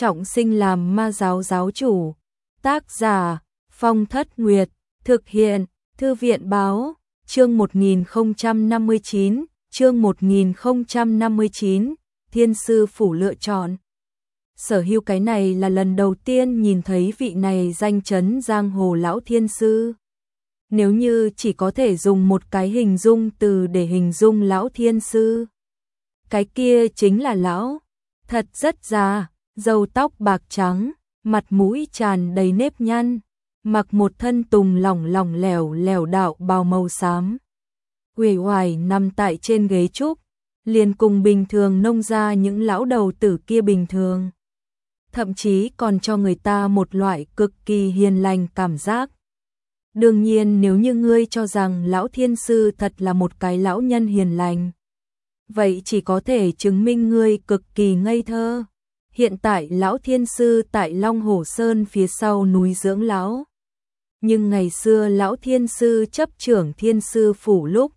trọng sinh làm ma giáo giáo chủ. Tác giả Phong Thất Nguyệt, thực hiện Thư viện báo, chương 1059, chương 1059, Thiên Sư Phủ lựa chọn. Sở Hưu cái này là lần đầu tiên nhìn thấy vị này danh chấn giang hồ lão thiên sư. Nếu như chỉ có thể dùng một cái hình dung từ để hình dung lão thiên sư, cái kia chính là lão, thật rất già, râu tóc bạc trắng, mặt mũi tràn đầy nếp nhăn, mặc một thân tùng lỏng lỏng lẻo lẻo đạo bào màu xám. Uể oải nằm tại trên ghế trúc, liền cùng bình thường nông ra những lão đầu tử kia bình thường. Thậm chí còn cho người ta một loại cực kỳ hiền lành cảm giác. Đương nhiên nếu như ngươi cho rằng lão thiên sư thật là một cái lão nhân hiền lành, vậy chỉ có thể chứng minh ngươi cực kỳ ngây thơ. Hiện tại lão thiên sư tại Long Hổ Sơn phía sau núi dưỡng lão. Nhưng ngày xưa lão thiên sư chấp trưởng Thiên Sư Phủ lúc,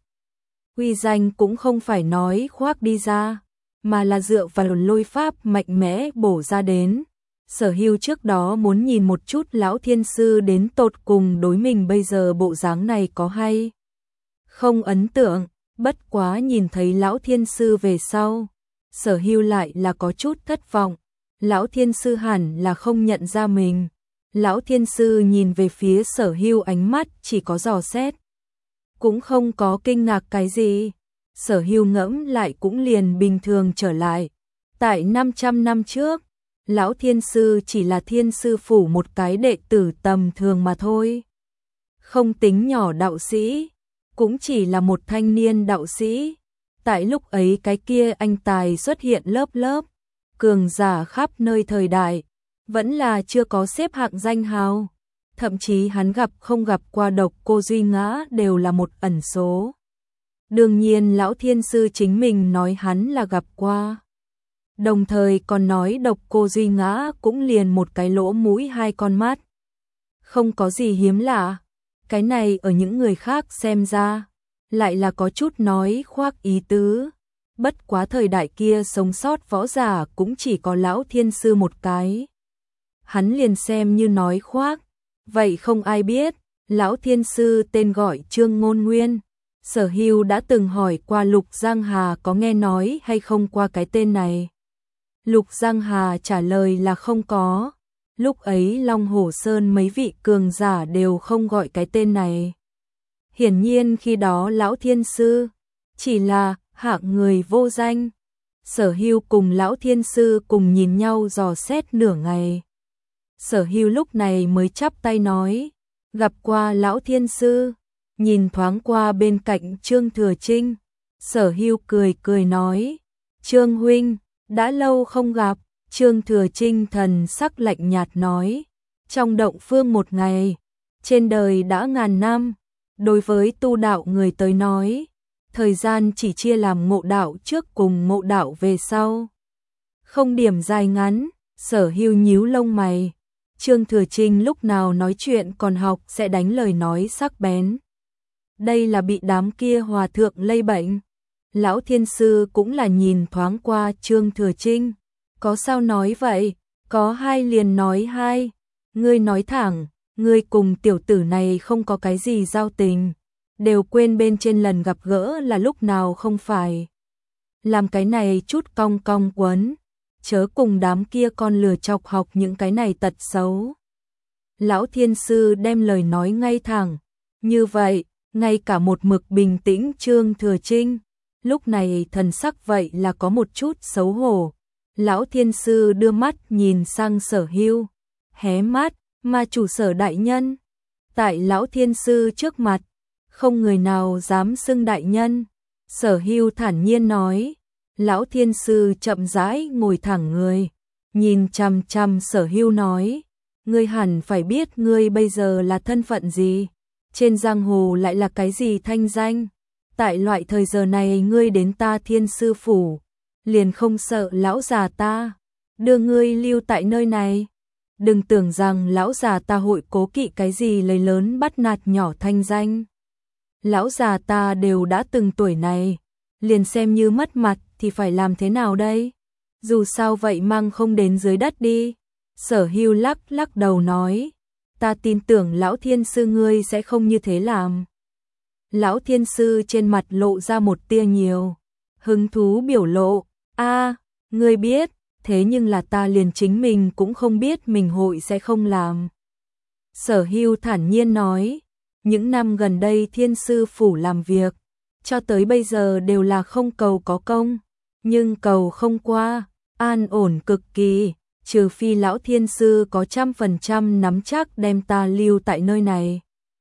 uy danh cũng không phải nói khoác đi ra, mà là dựa vào lôi pháp mạnh mẽ bổ ra đến. Sở Hưu trước đó muốn nhìn một chút lão thiên sư đến tột cùng đối mình bây giờ bộ dáng này có hay không ấn tượng, bất quá nhìn thấy lão thiên sư về sau, Sở Hưu lại là có chút thất vọng. Lão thiên sư hẳn là không nhận ra mình. Lão thiên sư nhìn về phía Sở Hưu ánh mắt chỉ có dò xét, cũng không có kinh ngạc cái gì. Sở Hưu ngẫm lại cũng liền bình thường trở lại. Tại 500 năm trước, lão thiên sư chỉ là Thiên Sư Phủ một cái đệ tử tầm thường mà thôi. Không tính nhỏ đạo sĩ, cũng chỉ là một thanh niên đạo sĩ. Tại lúc ấy cái kia anh tài xuất hiện lớp lớp, cường giả khắp nơi thời đại, vẫn là chưa có xếp hạng danh hào. Thậm chí hắn gặp không gặp qua Độc Cô Duy Ngã đều là một ẩn số. Đương nhiên lão thiên sư chính mình nói hắn là gặp qua. Đồng thời còn nói Độc Cô Duy Ngã cũng liền một cái lỗ mũi hai con mắt. Không có gì hiếm lạ. Cái này ở những người khác xem ra, lại là có chút nói khoác ý tứ. Bất quá thời đại kia sống sót võ giả cũng chỉ có lão thiên sư một cái. Hắn liền xem như nói khoác. Vậy không ai biết, lão thiên sư tên gọi Trương Ngôn Nguyên. Sở Hưu đã từng hỏi qua Lục Giang Hà có nghe nói hay không qua cái tên này. Lục Giang Hà trả lời là không có. Lúc ấy Long Hổ Sơn mấy vị cường giả đều không gọi cái tên này. Hiển nhiên khi đó lão thiên sư chỉ là hạng người vô danh. Sở Hưu cùng lão thiên sư cùng nhìn nhau dò xét nửa ngày. Sở Hưu lúc này mới chắp tay nói, gặp qua lão thiên sư. Nhìn thoáng qua bên cạnh Trương Thừa Trinh, Sở Hưu cười cười nói, Trương huynh, đã lâu không gặp. Trương Thừa Trinh thần sắc lạnh nhạt nói, trong động phương một ngày, trên đời đã ngàn năm. Đối với tu đạo người tới nói, thời gian chỉ chia làm ngộ đạo trước cùng ngộ đạo về sau. Không điểm dài ngắn. Sở Hưu nhíu lông mày. Trương Thừa Trinh lúc nào nói chuyện còn học sẽ đánh lời nói sắc bén. Đây là bị đám kia hòa thượng lây bệnh. Lão thiên sư cũng là nhìn thoáng qua Trương Thừa Trinh. Có sao nói vậy? Có hai liền nói hai. Ngươi nói thẳng, ngươi cùng tiểu tử này không có cái gì giao tình. Đều quên bên trên lần gặp gỡ là lúc nào không phải. Làm cái này chút cong cong quấn. Chớ cùng đám kia con lừa chọc học những cái này tật xấu. Lão thiên sư đem lời nói ngay thẳng. Như vậy, ngay cả một mực bình tĩnh Trương Thừa Trinh, lúc này thần sắc vậy là có một chút xấu hổ. Lão thiên sư đưa mắt nhìn sang Sở Hưu, hé mắt, mà chủ Sở đại nhân. Tại lão thiên sư trước mặt, không người nào dám xưng đại nhân. Sở Hưu thản nhiên nói. Lão thiên sư chậm rãi ngồi thẳng người, nhìn chằm chằm Sở Hưu nói, ngươi hẳn phải biết ngươi bây giờ là thân phận gì, trên giang hồ lại là cái gì thanh danh. Tại loại thời giờ này ngươi đến ta Thiên Sư Phủ, liền không sợ lão già ta đưa ngươi lưu tại nơi này. Đừng tưởng rằng lão già ta hội cố kỵ cái gì lời lớn bắt nạt nhỏ thanh danh. Lão già ta đều đã từng tuổi này, liền xem như mất mặt thì phải làm thế nào đây? Dù sao vậy mang không đến dưới đất đi. Sở Hưu lắc lắc đầu nói, ta tin tưởng lão thiên sư ngươi sẽ không như thế làm. Lão thiên sư trên mặt lộ ra một tia nhiều hứng thú biểu lộ, ngươi biết, thế nhưng là ta liền chính mình cũng không biết mình hội sẽ không làm. Sở Hưu thản nhiên nói, những năm gần đây thiên sư phủ làm việc, cho tới bây giờ đều là không cầu có công, nhưng cầu không qua, an ổn cực kỳ, trừ phi lão thiên sư có 100% nắm chắc đem ta lưu tại nơi này.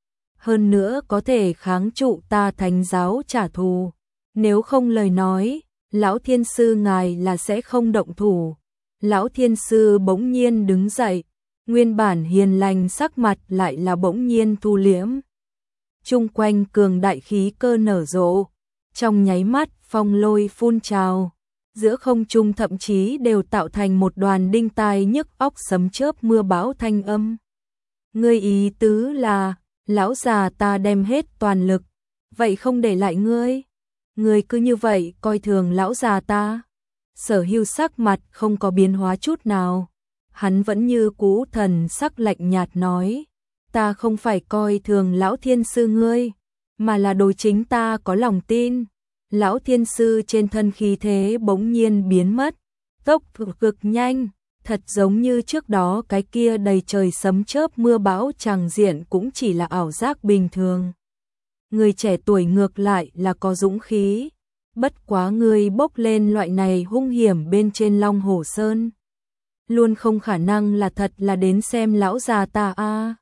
Hơn nữa có thể kháng trụ ta thánh giáo trả thù, nếu không lời nói, lão thiên sư ngài là sẽ không động thủ. Lão thiên sư bỗng nhiên đứng dậy, nguyên bản hiền lành sắc mặt lại là bỗng nhiên thu liễm. Chung quanh cường đại khí cơ nở rộ, trong nháy mắt phong lôi phun trào, giữa không trung thậm chí đều tạo thành một đoàn đinh tai nhức óc sấm chớp mưa bão thanh âm. Ngươi ý tứ là, lão già ta đem hết toàn lực, vậy không để lại ngươi? Ngươi cứ như vậy coi thường lão già ta? Sở Hưu sắc mặt không có biến hóa chút nào, hắn vẫn như cũ thần sắc lạnh nhạt nói, ta không phải coi thường lão thiên sư ngươi, mà là đối chính ta có lòng tin. Lão thiên sư trên thân khí thế bỗng nhiên biến mất, tốc độ cực nhanh, thật giống như trước đó cái kia đầy trời sấm chớp mưa bão tràng diện cũng chỉ là ảo giác bình thường. Người trẻ tuổi ngược lại là có dũng khí, bất quá người bốc lên loại này hung hiểm bên trên Long Hổ Sơn. Luôn không khả năng là thật là đến xem lão già ta a.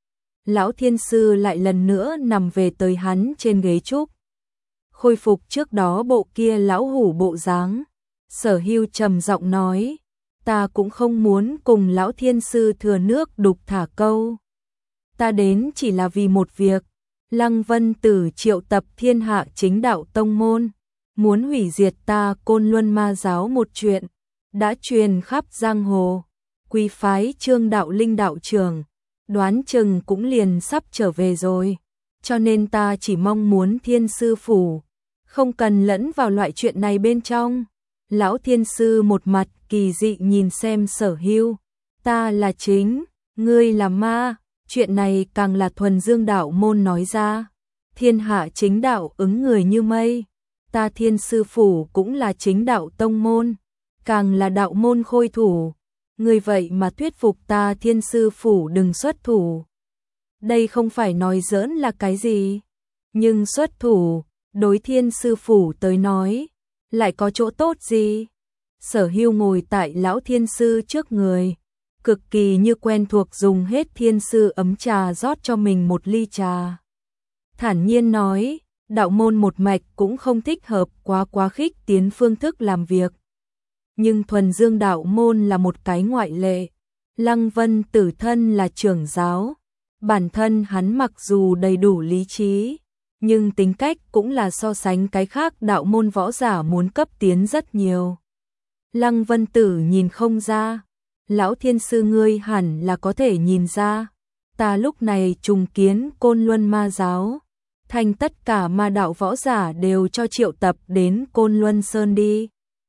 Lão thiên sư lại lần nữa nằm về tới hắn trên ghế trúc. Khôi phục trước đó bộ kia lão hủ bộ dáng. Sở Hưu trầm giọng nói, ta cũng không muốn cùng lão thiên sư thừa nước đục thả câu. Ta đến chỉ là vì một việc, Lăng Vân Tử triệu tập thiên hạ chính đạo tông môn, muốn hủy diệt ta Côn Luân Ma giáo một chuyện, đã truyền khắp giang hồ. Quý phái Trương Đạo Linh đạo trưởng, đoán chừng cũng liền sắp trở về rồi, cho nên ta chỉ mong muốn thiên sư phủ không cần lẫn vào loại chuyện này bên trong. Lão thiên sư một mặt kỳ dị nhìn xem Sở Hưu, ta là chính, ngươi là ma, chuyện này càng là thuần dương đạo môn nói ra. Thiên hạ chính đạo ứng người như mây, ta thiên sư phủ cũng là chính đạo tông môn, càng là đạo môn khôi thủ, ngươi vậy mà thuyết phục ta thiên sư phủ đừng xuất thủ. Đây không phải nói giỡn là cái gì, nhưng xuất thủ, đối thiên sư phủ tới nói, lại có chỗ tốt gì? Sở Hưu ngồi tại lão thiên sư trước người, cực kỳ như quen thuộc dùng hết thiên sư ấm trà rót cho mình một ly trà. Thản nhiên nói, đạo môn một mạch cũng không thích hợp quá khích tiến phương thức làm việc. Nhưng thuần dương đạo môn là một cái ngoại lệ. Lăng Vân Tử thân là trưởng giáo, bản thân hắn mặc dù đầy đủ lý trí, nhưng tính cách cũng là so sánh cái khác đạo môn võ giả muốn cấp tiến rất nhiều. Lăng Vân Tử nhìn không ra, lão thiên sư ngươi hẳn là có thể nhìn ra, ta lúc này trùng kiến Côn Luân Ma giáo, thành tất cả ma đạo võ giả đều cho triệu tập đến Côn Luân Sơn đi.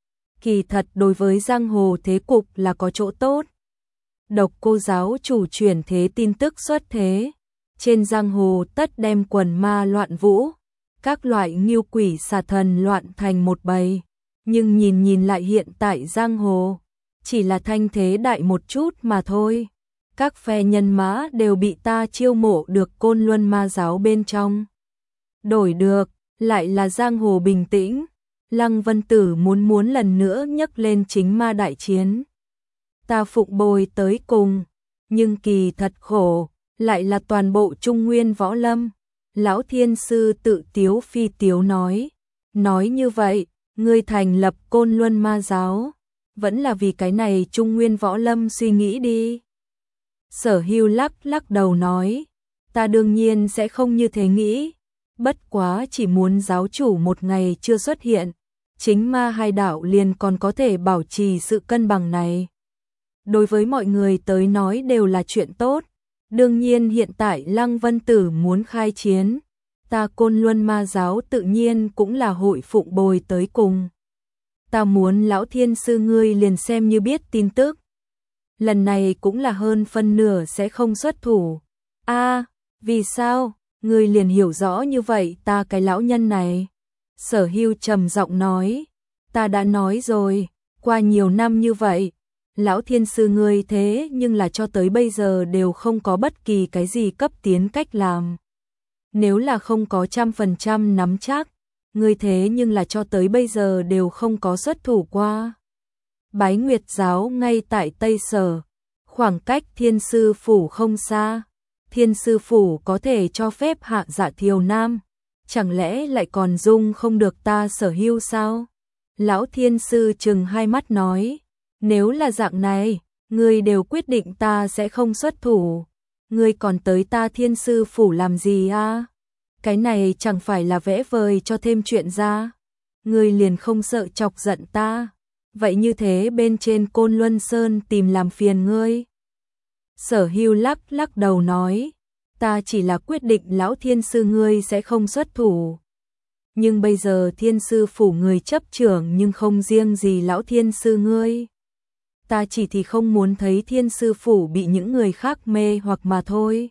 Kỳ thật đối với giang hồ thế cục là có chỗ tốt. Độc Cô giáo chủ chuyển thế tin tức xuất thế, trên giang hồ tất đem quần ma loạn vũ, các loại nghiêu quỷ xà thần loạn thành một bầy, nhưng nhìn lại hiện tại giang hồ, chỉ là thanh thế đại một chút mà thôi. Các phe nhân mã đều bị ta chiêu mộ được Côn Luân Ma giáo bên trong. Đổi được, lại là giang hồ bình tĩnh. Lăng Vân Tử muốn lần nữa nhấc lên chính ma đại chiến. Ta phụng bồi tới cùng, nhưng kỳ thật khổ, lại là toàn bộ Trung Nguyên võ lâm. Lão thiên sư tự tiếu phi tiếu nói như vậy, ngươi thành lập Côn Luân Ma giáo, vẫn là vì cái này Trung Nguyên võ lâm suy nghĩ đi. Sở Hưu lắc đầu nói, ta đương nhiên sẽ không như thế nghĩ, bất quá chỉ muốn giáo chủ một ngày chưa xuất hiện, chính ma hai đạo liền còn có thể bảo trì sự cân bằng này. Đối với mọi người tới nói đều là chuyện tốt, đương nhiên hiện tại Lăng Vân Tử muốn khai chiến, ta Côn Luân Ma giáo tự nhiên cũng là hội phụng bồi tới cùng. ta muốn lão thiên sư ngươi liền xem như biết tin tức. Lần này cũng là hơn phân nửa sẽ không xuất thủ. A, vì sao? Ngươi liền hiểu rõ như vậy ta cái lão nhân này. Sở Hưu trầm giọng nói, ta đã nói rồi, qua nhiều năm như vậy, lão thiên sư ngươi thế nhưng là cho tới bây giờ đều không có bất kỳ cái gì cấp tiến cách làm. Nếu là không có 100% nắm chắc, ngươi thế nhưng là cho tới bây giờ đều không có xuất thủ qua. Bái Nguyệt giáo ngay tại Tây Sở, khoảng cách Thiên sư phủ không xa. Thiên sư phủ có thể cho phép hạ dạ Thiều Nam, chẳng lẽ lại còn dung không được ta Sở Hưu sao? Lão thiên sư trừng hai mắt nói, nếu là dạng này, ngươi đều quyết định ta sẽ không xuất thủ, ngươi còn tới ta thiên sư phủ làm gì a? Cái này chẳng phải là vẽ vời cho thêm chuyện ra, ngươi liền không sợ chọc giận ta, vậy như thế bên trên Côn Luân Sơn tìm làm phiền ngươi. Sở Hưu lắc lắc đầu nói, ta chỉ là quyết định lão thiên sư ngươi sẽ không xuất thủ. Nhưng bây giờ thiên sư phủ người chấp trưởng nhưng không riêng gì lão thiên sư ngươi. Ta chỉ thì không muốn thấy thiên sư phủ bị những người khác mê hoặc mà thôi.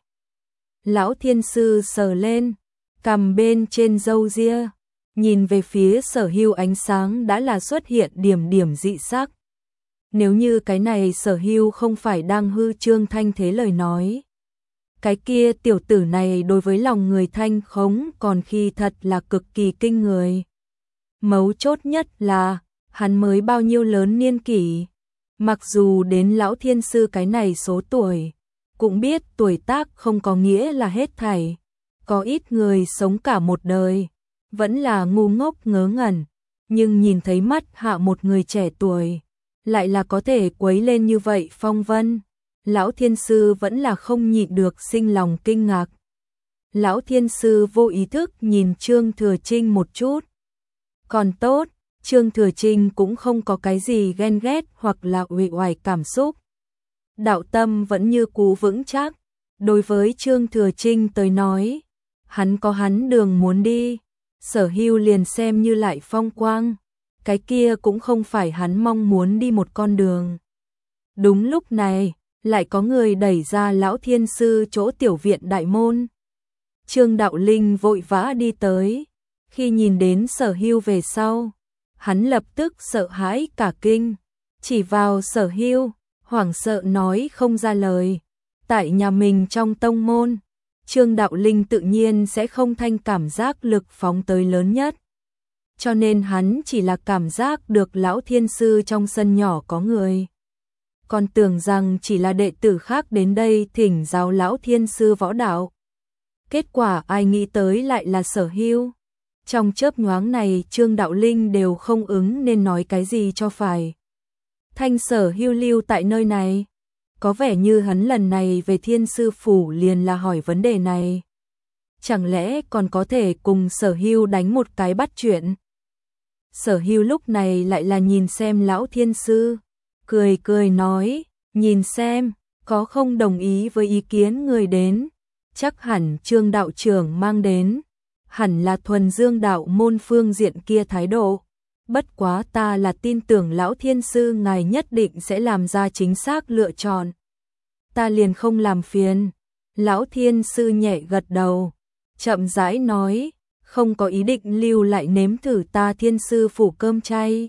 Lão thiên sư sờ lên, cằm bên trên râu ria, nhìn về phía Sở Hưu ánh sáng đã là xuất hiện điểm điểm dị sắc. Nếu như cái này Sở Hưu không phải đang hư trương thanh thế lời nói, cái kia tiểu tử này đối với lòng người thanh khống còn khi thật là cực kỳ kinh người. Mấu chốt nhất là, hắn mới bao nhiêu lớn niên kỷ. Mặc dù đến lão thiên sư cái này số tuổi, cũng biết tuổi tác không có nghĩa là hết thảy. Có ít người sống cả một đời, vẫn là ngu ngốc ngớ ngẩn, nhưng nhìn thấy mắt hạ một người trẻ tuổi, lại là có thể quấy lên như vậy phong vân. Lão thiên sư vẫn là không nhịn được sinh lòng kinh ngạc. Lão thiên sư vô ý thức nhìn Trương Thừa Trinh một chút. Còn tốt, Trương Thừa Trinh cũng không có cái gì ghen ghét hoặc là uể oải cảm xúc. Đạo tâm vẫn như cũ vững chắc. Đối với Trương Thừa Trinh tới nói, hắn có hắn đường muốn đi, Sở Hưu liền xem như lại phong quang. Cái kia cũng không phải hắn mong muốn đi một con đường. Đúng lúc này, lại có người đẩy ra lão thiên sư chỗ tiểu viện đại môn. Trương Đạo Linh vội vã đi tới, khi nhìn đến Sở Hưu về sau, hắn lập tức sợ hãi cả kinh, chỉ vào Sở Hưu, hoảng sợ nói không ra lời. Tại nhà mình trong tông môn, Trương Đạo Linh tự nhiên sẽ không thanh cảm giác lực phóng tới lớn nhất. Cho nên hắn chỉ là cảm giác được lão thiên sư trong sân nhỏ có người. Còn tưởng rằng chỉ là đệ tử khác đến đây thỉnh giáo lão thiên sư võ đạo. Kết quả ai nghĩ tới lại là Sở Hưu. Trong chớp nhoáng này Trương Đạo Linh đều không ứng nên nói cái gì cho phải. Thanh Sở Hưu lưu tại nơi này. Có vẻ như hắn lần này về thiên sư phủ liền là hỏi vấn đề này. Chẳng lẽ còn có thể cùng Sở Hưu đánh một cái bắt chuyện? Sở Hưu lúc này lại là nhìn xem lão thiên sư, cười cười nói, nhìn xem, có không đồng ý với ý kiến người đến, chắc hẳn Trương đạo trưởng mang đến, hẳn là thuần dương đạo môn phương diện kia thái độ. Bất quá ta là tin tưởng lão thiên sư ngài nhất định sẽ làm ra chính xác lựa chọn. Ta liền không làm phiền. Lão thiên sư nhẹ gật đầu, chậm rãi nói, không có ý định lưu lại nếm thử ta thiên sư phủ cơm chay.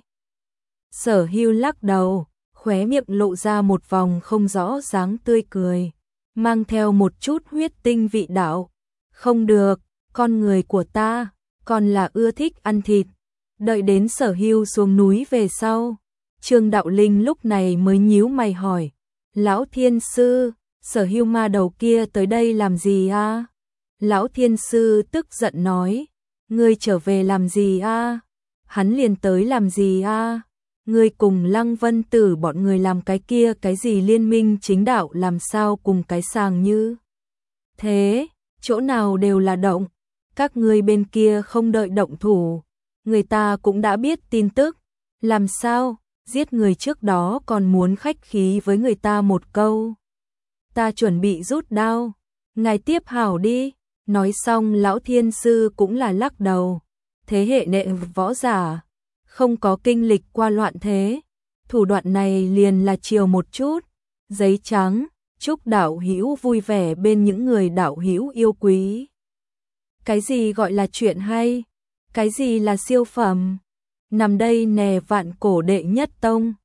Sở Hưu lắc đầu, khóe miệng lộ ra một vòng không rõ dáng tươi cười, mang theo một chút huyết tinh vị đạo. Không được, con người của ta, còn là ưa thích ăn thịt. Đợi đến Sở Hưu xuống núi về sau, Trương Đạo Linh lúc này mới nhíu mày hỏi, lão thiên sư, Sở Hưu ma đầu kia tới đây làm gì a? Lão thiên sư tức giận nói, ngươi trở về làm gì a? Hắn liền tới làm gì a? Ngươi cùng Lăng Vân Tử bọn người làm cái kia cái gì liên minh chính đạo làm sao cùng cái sàng như thế, chỗ nào đều là động, các ngươi bên kia không đợi động thủ, người ta cũng đã biết tin tức, làm sao, giết người trước đó còn muốn khách khí với người ta một câu. Ta chuẩn bị rút đao, ngài tiếp hảo đi. Nói xong lão thiên sư cũng là lắc đầu, thế hệ đệ võ giả, không có kinh lịch qua loạn thế, thủ đoạn này liền là chiều một chút, giấy trắng, chúc đạo hữu vui vẻ bên những người đạo hữu yêu quý. Cái gì gọi là chuyện hay? Cái gì là siêu phẩm? Nằm đây nè vạn cổ đệ nhất tông.